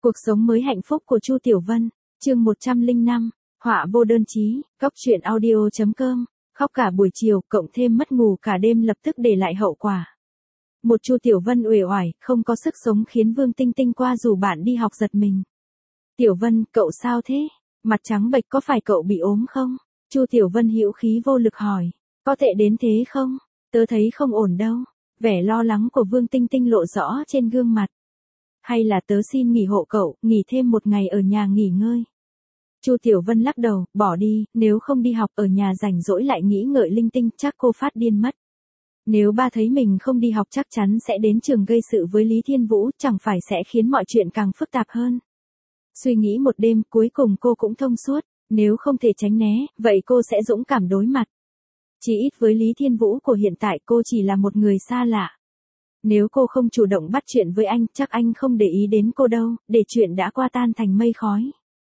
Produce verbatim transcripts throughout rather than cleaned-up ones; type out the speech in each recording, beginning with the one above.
Cuộc sống mới hạnh phúc của Chu Tiểu Vân, chương một trăm lẻ năm, họa vô đơn chí, cóc truyện audio chấm com, khóc cả buổi chiều, cộng thêm mất ngủ cả đêm lập tức để lại hậu quả. Một Chu Tiểu Vân uể oải, không có sức sống khiến Vương Tinh Tinh qua dù bạn đi học giật mình. Tiểu Vân, cậu sao thế? Mặt trắng bệch có phải cậu bị ốm không? Chu Tiểu Vân hữu khí vô lực hỏi, có tệ đến thế không? Tớ thấy không ổn đâu. Vẻ lo lắng của Vương Tinh Tinh lộ rõ trên gương mặt. Hay là tớ xin nghỉ hộ cậu, nghỉ thêm một ngày ở nhà nghỉ ngơi. Chu Tiểu Vân lắc đầu, bỏ đi, nếu không đi học ở nhà rảnh rỗi lại nghĩ ngợi linh tinh chắc cô phát điên mất. Nếu ba thấy mình không đi học chắc chắn sẽ đến trường gây sự với Lý Thiên Vũ, chẳng phải sẽ khiến mọi chuyện càng phức tạp hơn. Suy nghĩ một đêm cuối cùng cô cũng thông suốt, nếu không thể tránh né, vậy cô sẽ dũng cảm đối mặt. Chỉ ít với Lý Thiên Vũ của hiện tại cô chỉ là một người xa lạ. Nếu cô không chủ động bắt chuyện với anh, chắc anh không để ý đến cô đâu, để chuyện đã qua tan thành mây khói.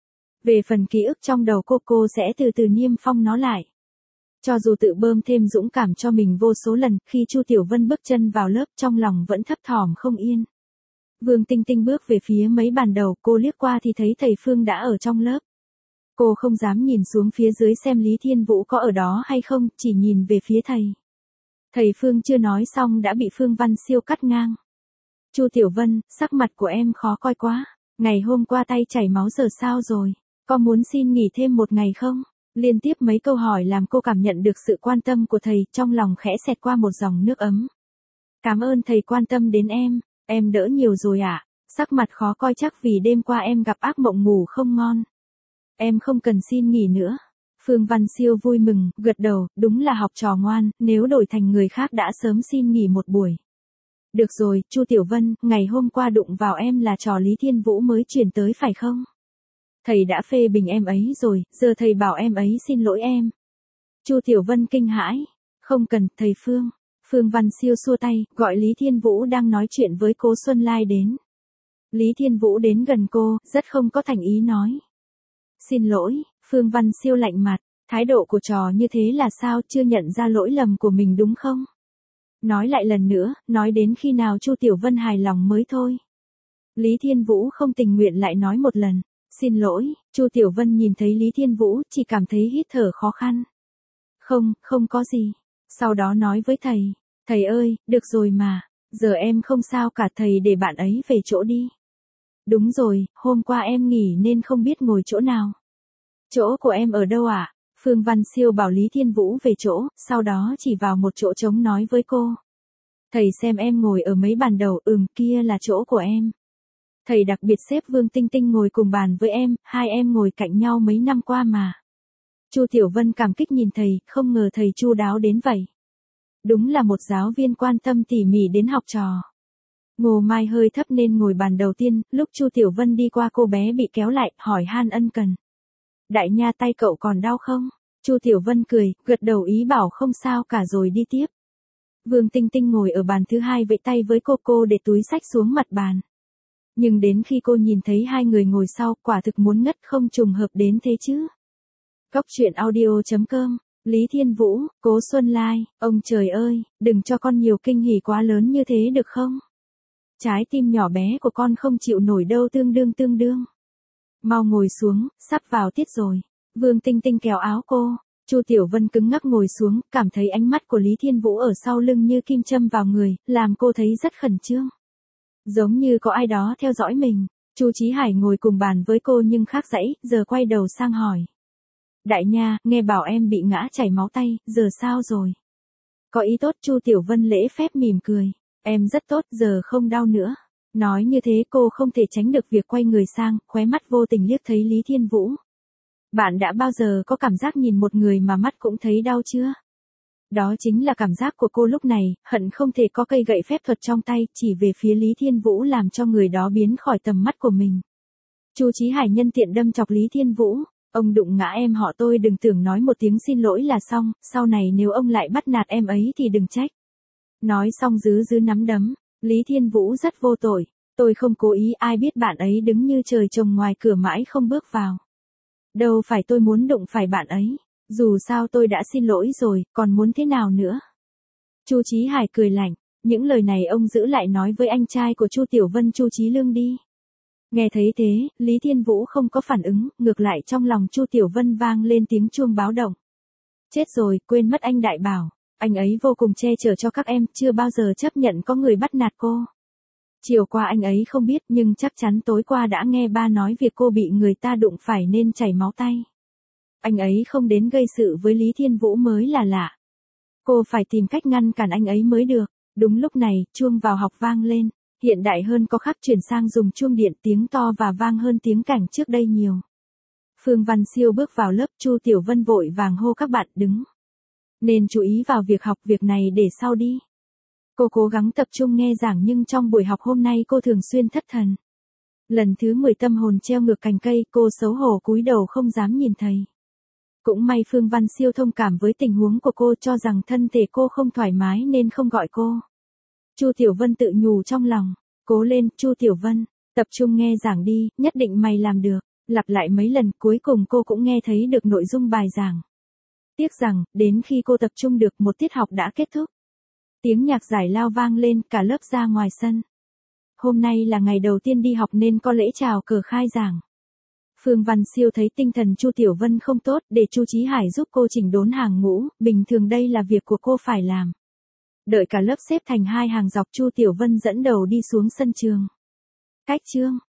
Về phần ký ức trong đầu cô, cô sẽ từ từ niêm phong nó lại. Cho dù tự bơm thêm dũng cảm cho mình vô số lần, khi Chu Tiểu Vân bước chân vào lớp trong lòng vẫn thấp thỏm không yên. Vương Tinh Tinh bước về phía mấy bàn đầu, cô liếc qua thì thấy thầy Phương đã ở trong lớp. Cô không dám nhìn xuống phía dưới xem Lý Thiên Vũ có ở đó hay không, chỉ nhìn về phía thầy. Thầy Phương chưa nói xong đã bị Phương Văn Siêu cắt ngang. Chu Tiểu Vân, sắc mặt của em khó coi quá. Ngày hôm qua tay chảy máu giờ sao rồi? Có muốn xin nghỉ thêm một ngày không? Liên tiếp mấy câu hỏi làm cô cảm nhận được sự quan tâm của thầy, trong lòng khẽ xẹt qua một dòng nước ấm. Cảm ơn thầy quan tâm đến em, em đỡ nhiều rồi ạ. À? Sắc mặt khó coi chắc vì đêm qua em gặp ác mộng ngủ không ngon. Em không cần xin nghỉ nữa. Phương Văn Siêu vui mừng, gật đầu, đúng là học trò ngoan, nếu đổi thành người khác đã sớm xin nghỉ một buổi. Được rồi, Chu Tiểu Vân, ngày hôm qua đụng vào em là trò Lý Thiên Vũ mới chuyển tới phải không? Thầy đã phê bình em ấy rồi, giờ thầy bảo em ấy xin lỗi em. Chu Tiểu Vân kinh hãi, không cần, thầy Phương. Phương Văn Siêu xua tay, gọi Lý Thiên Vũ đang nói chuyện với cô Xuân Lai đến. Lý Thiên Vũ đến gần cô, rất không có thành ý nói. Xin lỗi, Phương Văn Siêu lạnh mặt, thái độ của trò như thế là sao, chưa nhận ra lỗi lầm của mình đúng không? Nói lại lần nữa, nói đến khi nào Chu Tiểu Vân hài lòng mới thôi. Lý Thiên Vũ không tình nguyện lại nói một lần, xin lỗi, Chu Tiểu Vân nhìn thấy Lý Thiên Vũ, chỉ cảm thấy hít thở khó khăn. Không, không có gì. Sau đó nói với thầy, thầy ơi, được rồi mà, giờ em không sao cả, thầy để bạn ấy về chỗ đi. Đúng rồi, hôm qua em nghỉ nên không biết ngồi chỗ nào. Chỗ của em ở đâu ạ? À? Phương Văn Siêu bảo Lý Thiên Vũ về chỗ, sau đó chỉ vào một chỗ trống nói với cô. Thầy xem em ngồi ở mấy bàn đầu, ừm, kia là chỗ của em. Thầy đặc biệt xếp Vương Tinh Tinh ngồi cùng bàn với em, hai em ngồi cạnh nhau mấy năm qua mà. Chu Tiểu Vân cảm kích nhìn thầy, không ngờ thầy chu đáo đến vậy. Đúng là một giáo viên quan tâm tỉ mỉ đến học trò. Ngô Mai hơi thấp nên ngồi bàn đầu tiên, lúc Chu Tiểu Vân đi qua cô bé bị kéo lại, hỏi han ân cần. Đại nha, tay cậu còn đau không? Chu Tiểu Vân cười, gật đầu ý bảo không sao cả rồi đi tiếp. Vương Tinh Tinh ngồi ở bàn thứ hai vẫy tay với cô, cô để túi sách xuống mặt bàn. Nhưng đến khi cô nhìn thấy hai người ngồi sau, quả thực muốn ngất, không trùng hợp đến thế chứ. Cóc truyện audio chấm com, Lý Thiên Vũ, Cố Xuân Lai, ông trời ơi, đừng cho con nhiều kinh hỉ quá lớn như thế được không? Trái tim nhỏ bé của con không chịu nổi đâu, tương đương tương đương. Mau ngồi xuống, sắp vào tiết rồi. Vương Tinh Tinh kéo áo cô. Chu Tiểu Vân cứng ngắc ngồi xuống, cảm thấy ánh mắt của Lý Thiên Vũ ở sau lưng như kim châm vào người, làm cô thấy rất khẩn trương. Giống như có ai đó theo dõi mình. Chu Chí Hải ngồi cùng bàn với cô nhưng khác dãy, giờ quay đầu sang hỏi. Đại nha, nghe bảo em bị ngã chảy máu tay, giờ sao rồi? Có ý tốt, Chu Tiểu Vân lễ phép mỉm cười. Em rất tốt, giờ không đau nữa. Nói như thế cô không thể tránh được việc quay người sang, khóe mắt vô tình liếc thấy Lý Thiên Vũ. Bạn đã bao giờ có cảm giác nhìn một người mà mắt cũng thấy đau chưa? Đó chính là cảm giác của cô lúc này, hận không thể có cây gậy phép thuật trong tay, chỉ về phía Lý Thiên Vũ làm cho người đó biến khỏi tầm mắt của mình. Chu Chí Hải nhân tiện đâm chọc Lý Thiên Vũ. Ông đụng ngã em họ tôi, đừng tưởng nói một tiếng xin lỗi là xong, sau này nếu ông lại bắt nạt em ấy thì đừng trách. Nói xong dứ dứ nắm đấm. Lý Thiên Vũ rất vô tội. Tôi không cố ý, ai biết bạn ấy đứng như trời trồng ngoài cửa mãi không bước vào. Đâu phải tôi muốn đụng phải bạn ấy. Dù sao tôi đã xin lỗi rồi, còn muốn thế nào nữa? Chu Chí Hải cười lạnh. Những lời này ông giữ lại nói với anh trai của Chu Tiểu Vân, Chu Chí Lương đi. Nghe thấy thế, Lý Thiên Vũ không có phản ứng, ngược lại trong lòng Chu Tiểu Vân vang lên tiếng chuông báo động. Chết rồi, quên mất anh đại bảo, anh ấy vô cùng che chở cho các em, chưa bao giờ chấp nhận có người bắt nạt cô. Chiều qua anh ấy không biết nhưng chắc chắn tối qua đã nghe ba nói việc cô bị người ta đụng phải nên chảy máu tay. Anh ấy không đến gây sự với Lý Thiên Vũ mới là lạ. Cô phải tìm cách ngăn cản anh ấy mới được. Đúng lúc này, chuông vào học vang lên. Hiện đại hơn có khắc chuyển sang dùng chuông điện, tiếng to và vang hơn tiếng cảnh trước đây nhiều. Phương Văn Siêu bước vào lớp, Chu Tiểu Vân vội vàng hô các bạn đứng. Nên chú ý vào việc học, việc này để sau đi. Cô cố gắng tập trung nghe giảng nhưng trong buổi học hôm nay cô thường xuyên thất thần. Lần thứ mười tâm hồn treo ngược cành cây, cô xấu hổ cúi đầu không dám nhìn thầy. Cũng may Phương Văn Siêu thông cảm với tình huống của cô, cho rằng thân thể cô không thoải mái nên không gọi cô. Chu Tiểu Vân tự nhủ trong lòng, cố lên, Chu Tiểu Vân, tập trung nghe giảng đi, nhất định mày làm được. Lặp lại mấy lần, cuối cùng cô cũng nghe thấy được nội dung bài giảng. Tiếc rằng, đến khi cô tập trung được, một tiết học đã kết thúc. Tiếng nhạc giải lao vang lên, cả lớp ra ngoài sân. Hôm nay là ngày đầu tiên đi học nên có lễ chào cờ khai giảng. Phương Văn Siêu thấy tinh thần Chu Tiểu Vân không tốt, để Chu Chí Hải giúp cô chỉnh đốn hàng ngũ, bình thường đây là việc của cô phải làm. Đợi cả lớp xếp thành hai hàng dọc, Chu Tiểu Vân dẫn đầu đi xuống sân trường. Cách chương